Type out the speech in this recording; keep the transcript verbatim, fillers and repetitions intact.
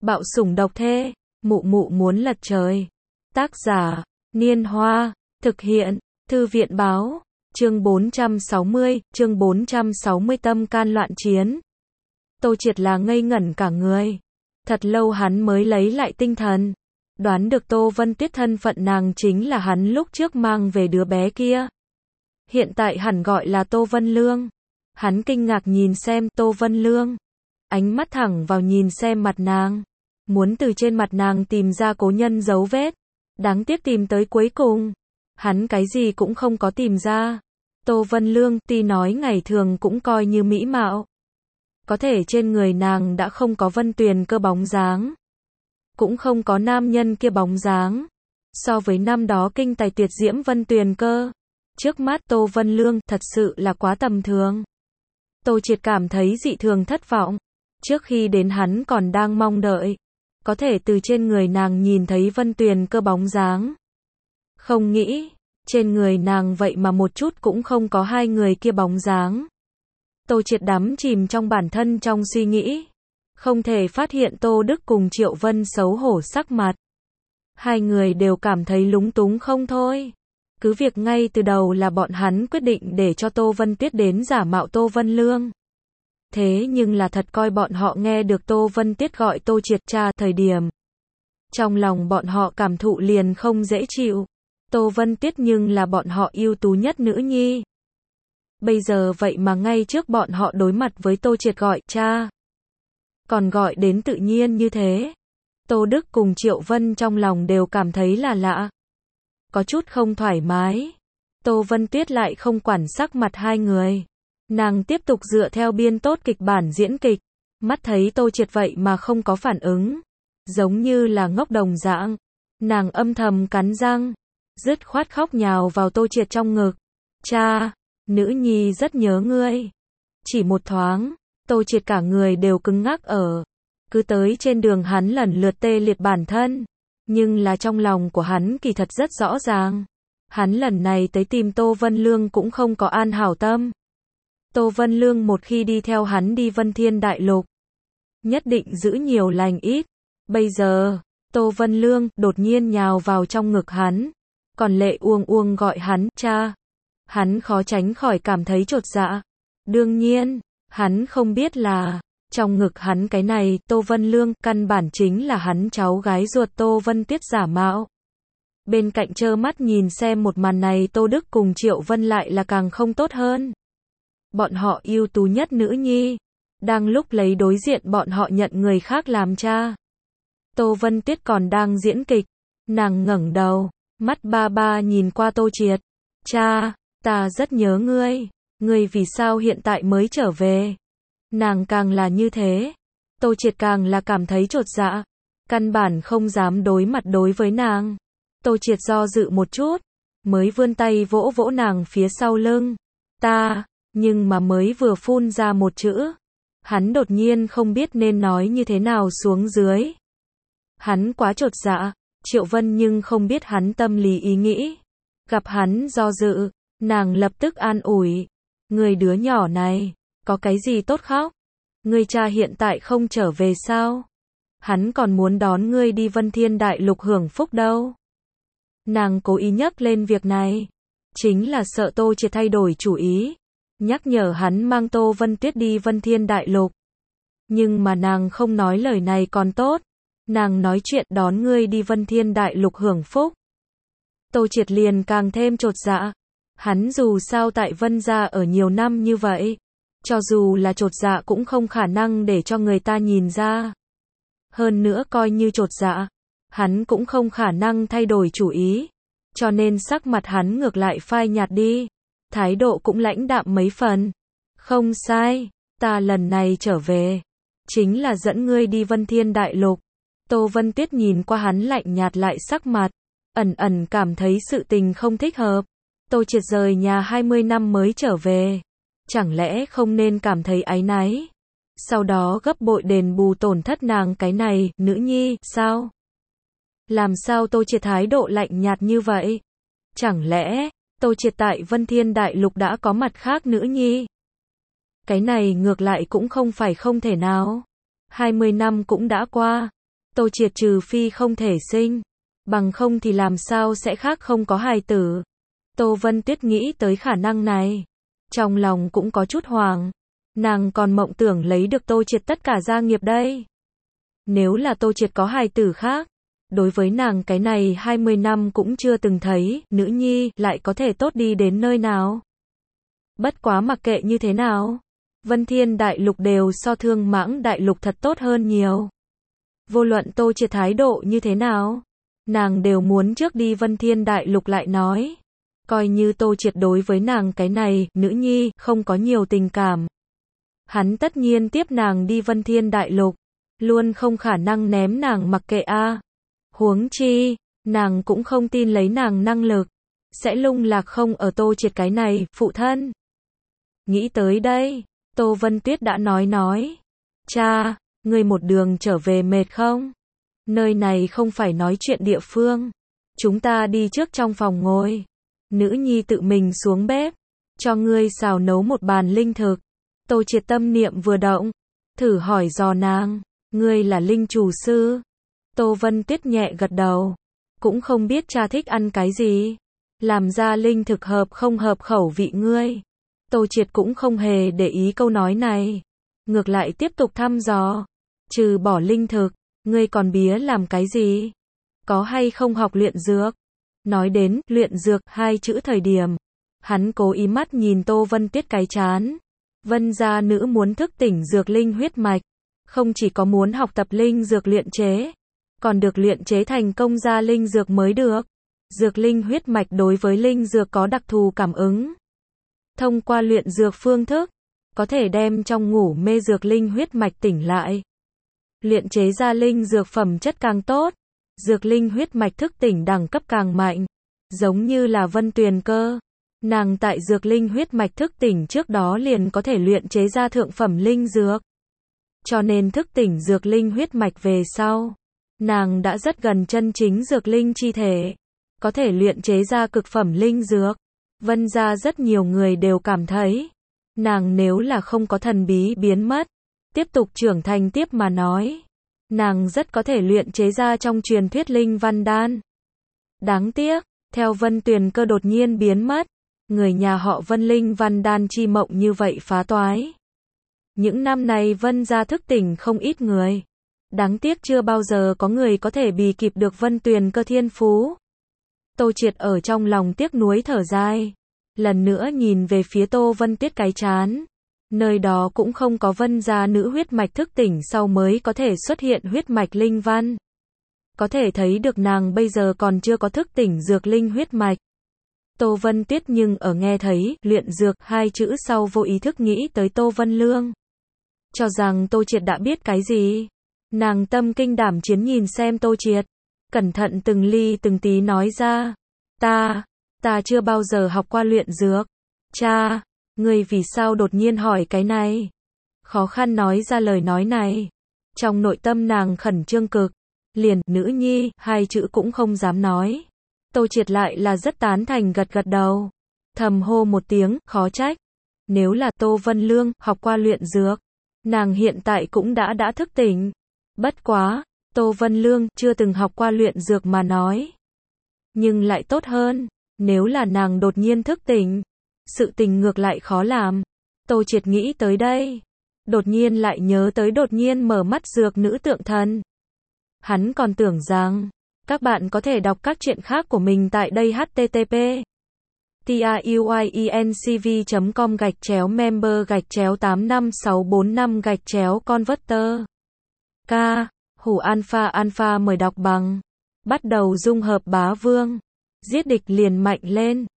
Bạo sủng độc thê, mụ mụ muốn lật trời. Tác giả, Niên Hoa, thực hiện, Thư viện Báo, chương bốn trăm sáu mươi, chương bốn trăm sáu mươi tâm can loạn chiến. Tô Triệt là ngây ngẩn cả người. Thật lâu hắn mới lấy lại tinh thần. Đoán được Tô Vân Tuyết thân phận nàng chính là hắn lúc trước mang về đứa bé kia. Hiện tại hẳn gọi là Tô Vân Lương. Hắn kinh ngạc nhìn xem Tô Vân Lương. Ánh mắt thẳng vào nhìn xem mặt nàng. Muốn từ trên mặt nàng tìm ra cố nhân dấu vết. Đáng tiếc tìm tới cuối cùng. Hắn cái gì cũng không có tìm ra. Tô Vân Lương tuy nói ngày thường cũng coi như mỹ mạo. Có thể trên người nàng đã không có Vân Tuyền Cơ bóng dáng. Cũng không có nam nhân kia bóng dáng. So với năm đó kinh tài tuyệt diễm Vân Tuyền Cơ. Trước mắt Tô Vân Lương thật sự là quá tầm thường. Tô Triệt cảm thấy dị thường thất vọng. Trước khi đến hắn còn đang mong đợi. Có thể từ trên người nàng nhìn thấy Vân Tuyền Cơ bóng dáng. Không nghĩ, trên người nàng vậy mà một chút cũng không có hai người kia bóng dáng. Tô Triệt đắm chìm trong bản thân trong suy nghĩ. Không thể phát hiện Tô Đức cùng Triệu Vân xấu hổ sắc mặt. Hai người đều cảm thấy lúng túng không thôi. Cứ việc ngay từ đầu là bọn hắn quyết định để cho Tô Vân Tuyết đến giả mạo Tô Vân Lương. Thế nhưng là thật coi bọn họ nghe được Tô Vân Tuyết gọi Tô Triệt cha thời điểm. Trong lòng bọn họ cảm thụ liền không dễ chịu. Tô Vân Tuyết nhưng là bọn họ ưu tú nhất nữ nhi. Bây giờ vậy mà ngay trước bọn họ đối mặt với Tô Triệt gọi cha. Còn gọi đến tự nhiên như thế. Tô Đức cùng Triệu Vân trong lòng đều cảm thấy là lạ. Có chút không thoải mái. Tô Vân Tuyết lại không quản sắc mặt hai người. Nàng tiếp tục dựa theo biên tốt kịch bản diễn kịch. Mắt thấy Tô Triệt vậy mà không có phản ứng. Giống như là ngốc đồng dạng. Nàng âm thầm cắn răng. Dứt khoát khóc nhào vào Tô Triệt trong ngực. Cha, nữ nhi rất nhớ ngươi. Chỉ một thoáng, Tô Triệt cả người đều cứng ngắc ở. Cứ tới trên đường hắn lần lượt tê liệt bản thân. Nhưng là trong lòng của hắn kỳ thật rất rõ ràng. Hắn lần này tới tìm Tô Vân Lương cũng không có an hảo tâm. Tô Vân Lương một khi đi theo hắn đi Vân Thiên Đại Lục. Nhất định giữ nhiều lành ít. Bây giờ, Tô Vân Lương đột nhiên nhào vào trong ngực hắn. Còn lệ uông uông gọi hắn cha. Hắn khó tránh khỏi cảm thấy chột dạ. Đương nhiên, hắn không biết là, trong ngực hắn cái này, Tô Vân Lương, căn bản chính là hắn cháu gái ruột Tô Vân Tuyết giả mạo. Bên cạnh trơ mắt nhìn xem một màn này Tô Đức cùng Triệu Vân lại là càng không tốt hơn. Bọn họ ưu tú nhất nữ nhi. Đang lúc lấy đối diện bọn họ nhận người khác làm cha. Tô Vân Tuyết còn đang diễn kịch. Nàng ngẩng đầu, mắt ba ba nhìn qua Tô Triệt. Cha, ta rất nhớ ngươi. Ngươi vì sao hiện tại mới trở về? Nàng càng là như thế. Tô Triệt càng là cảm thấy chột dạ. Căn bản không dám đối mặt đối với nàng. Tô Triệt do dự một chút. Mới vươn tay vỗ vỗ nàng phía sau lưng. Ta, nhưng mà mới vừa phun ra một chữ. Hắn đột nhiên không biết nên nói như thế nào xuống dưới. Hắn quá chột dạ. Triệu Vân nhưng không biết hắn tâm lý ý nghĩ. Gặp hắn do dự, nàng lập tức an ủi. Người đứa nhỏ này, có cái gì tốt khóc? Ngươi cha hiện tại không trở về sao? Hắn còn muốn đón ngươi đi Vân Thiên Đại Lục hưởng phúc đâu. Nàng cố ý nhắc lên việc này. Chính là sợ Tô Triệt thay đổi chủ ý. Nhắc nhở hắn mang Tô Vân Tuyết đi Vân Thiên Đại Lục. Nhưng mà nàng không nói lời này còn tốt. Nàng nói chuyện đón ngươi đi Vân Thiên Đại Lục hưởng phúc. Tô Triệt liền càng thêm chột dạ. Hắn dù sao tại Vân gia ở nhiều năm như vậy. Cho dù là chột dạ cũng không khả năng để cho người ta nhìn ra. Hơn nữa coi như chột dạ. Hắn cũng không khả năng thay đổi chủ ý. Cho nên sắc mặt hắn ngược lại phai nhạt đi. Thái độ cũng lãnh đạm mấy phần. Không sai, ta lần này trở về. Chính là dẫn ngươi đi Vân Thiên Đại Lục. Tô Vân Tuyết nhìn qua hắn lạnh nhạt lại sắc mặt. Ẩn ẩn cảm thấy sự tình không thích hợp. Tô Triệt rời nhà hai mươi năm mới trở về. Chẳng lẽ không nên cảm thấy áy náy? Sau đó gấp bội đền bù tổn thất nàng cái này, nữ nhi, sao? Làm sao Tô Triệt thái độ lạnh nhạt như vậy? Chẳng lẽ, Tô Triệt tại Vân Thiên Đại Lục đã có mặt khác nữ nhi? Cái này ngược lại cũng không phải không thể nào. hai mươi năm cũng đã qua. Tô Triệt trừ phi không thể sinh, bằng không thì làm sao sẽ khác không có hài tử. Tô Vân Tuyết nghĩ tới khả năng này, trong lòng cũng có chút hoảng, nàng còn mộng tưởng lấy được Tô Triệt tất cả gia nghiệp đây. Nếu là Tô Triệt có hài tử khác, đối với nàng cái này hai mươi năm cũng chưa từng thấy, nữ nhi lại có thể tốt đi đến nơi nào. Bất quá mặc kệ như thế nào, Vân Thiên Đại Lục đều so Thương Mãng Đại Lục thật tốt hơn nhiều. Vô luận Tô Triệt thái độ như thế nào, nàng đều muốn trước đi Vân Thiên Đại Lục lại nói. Coi như Tô Triệt đối với nàng cái này, nữ nhi, không có nhiều tình cảm. Hắn tất nhiên tiếp nàng đi Vân Thiên Đại Lục, luôn không khả năng ném nàng mặc kệ a. Huống chi, nàng cũng không tin lấy nàng năng lực, sẽ lung lạc không ở Tô Triệt cái này, phụ thân. Nghĩ tới đây, Tô Vân Tuyết đã nói nói. Cha, ngươi một đường trở về mệt không? Nơi này không phải nói chuyện địa phương. Chúng ta đi trước trong phòng ngồi. Nữ nhi tự mình xuống bếp, cho ngươi xào nấu một bàn linh thực. Tô Triệt tâm niệm vừa động, thử hỏi dò nàng, ngươi là linh chủ sư? Tô Vân Tuyết nhẹ gật đầu, cũng không biết cha thích ăn cái gì, làm ra linh thực hợp không hợp khẩu vị ngươi. Tô Triệt cũng không hề để ý câu nói này, ngược lại tiếp tục thăm dò, trừ bỏ linh thực, ngươi còn bía làm cái gì? Có hay không học luyện dược? Nói đến luyện dược hai chữ thời điểm, hắn cố ý mắt nhìn Tô Vân Tuyết cái chán. Vân gia nữ muốn thức tỉnh dược linh huyết mạch, không chỉ có muốn học tập linh dược luyện chế, còn được luyện chế thành công ra linh dược mới được. Dược linh huyết mạch đối với linh dược có đặc thù cảm ứng. Thông qua luyện dược phương thức, có thể đem trong ngủ mê dược linh huyết mạch tỉnh lại. Luyện chế ra linh dược phẩm chất càng tốt, dược linh huyết mạch thức tỉnh đẳng cấp càng mạnh. Giống như là Vân Tuyền Cơ, nàng tại dược linh huyết mạch thức tỉnh trước đó liền có thể luyện chế ra thượng phẩm linh dược. Cho nên thức tỉnh dược linh huyết mạch về sau, nàng đã rất gần chân chính dược linh chi thể, có thể luyện chế ra cực phẩm linh dược. Vân gia rất nhiều người đều cảm thấy, nàng nếu là không có thần bí biến mất, tiếp tục trưởng thành tiếp mà nói, nàng rất có thể luyện chế ra trong truyền thuyết linh văn đan. Đáng tiếc, theo Vân Tuyền Cơ đột nhiên biến mất, người nhà họ Vân linh văn đan chi mộng như vậy phá toái. Những năm này Vân gia thức tỉnh không ít người. Đáng tiếc chưa bao giờ có người có thể bì kịp được Vân Tuyền Cơ thiên phú. Tô Triệt ở trong lòng tiếc nuối thở dài, lần nữa nhìn về phía Tô Vân Tuyết cái chán. Nơi đó cũng không có Vân gia nữ huyết mạch thức tỉnh sau mới có thể xuất hiện huyết mạch linh văn. Có thể thấy được nàng bây giờ còn chưa có thức tỉnh dược linh huyết mạch. Tô Vân Tuyết nhưng ở nghe thấy luyện dược hai chữ sau vô ý thức nghĩ tới Tô Vân Lương. Cho rằng Tô Triệt đã biết cái gì. Nàng tâm kinh đảm chiến nhìn xem Tô Triệt, cẩn thận từng ly từng tí nói ra. Ta, ta chưa bao giờ học qua luyện dược. Cha, ngươi vì sao đột nhiên hỏi cái này? Khó khăn nói ra lời nói này. Trong nội tâm nàng khẩn trương cực, liền, nữ nhi, hai chữ cũng không dám nói. Tô Triệt lại là rất tán thành gật gật đầu. Thầm hô một tiếng, khó trách. Nếu là Tô Vân Lương, học qua luyện dược, nàng hiện tại cũng đã đã thức tỉnh. Bất quá, Tô Vân Lương chưa từng học qua luyện dược mà nói. Nhưng lại tốt hơn, nếu là nàng đột nhiên thức tỉnh, sự tình ngược lại khó làm. Tô Triệt nghĩ tới đây, đột nhiên lại nhớ tới đột nhiên mở mắt dược nữ tượng thần. Hắn còn tưởng rằng, các bạn có thể đọc các chuyện khác của mình tại đây http truyencv chấm com gạch chéo member gạch chéo tám năm sáu bốn năm gạch chéo converter. K. Hủ alpha alpha mời đọc bằng. Bắt đầu dung hợp bá vương. Giết địch liền mạnh lên.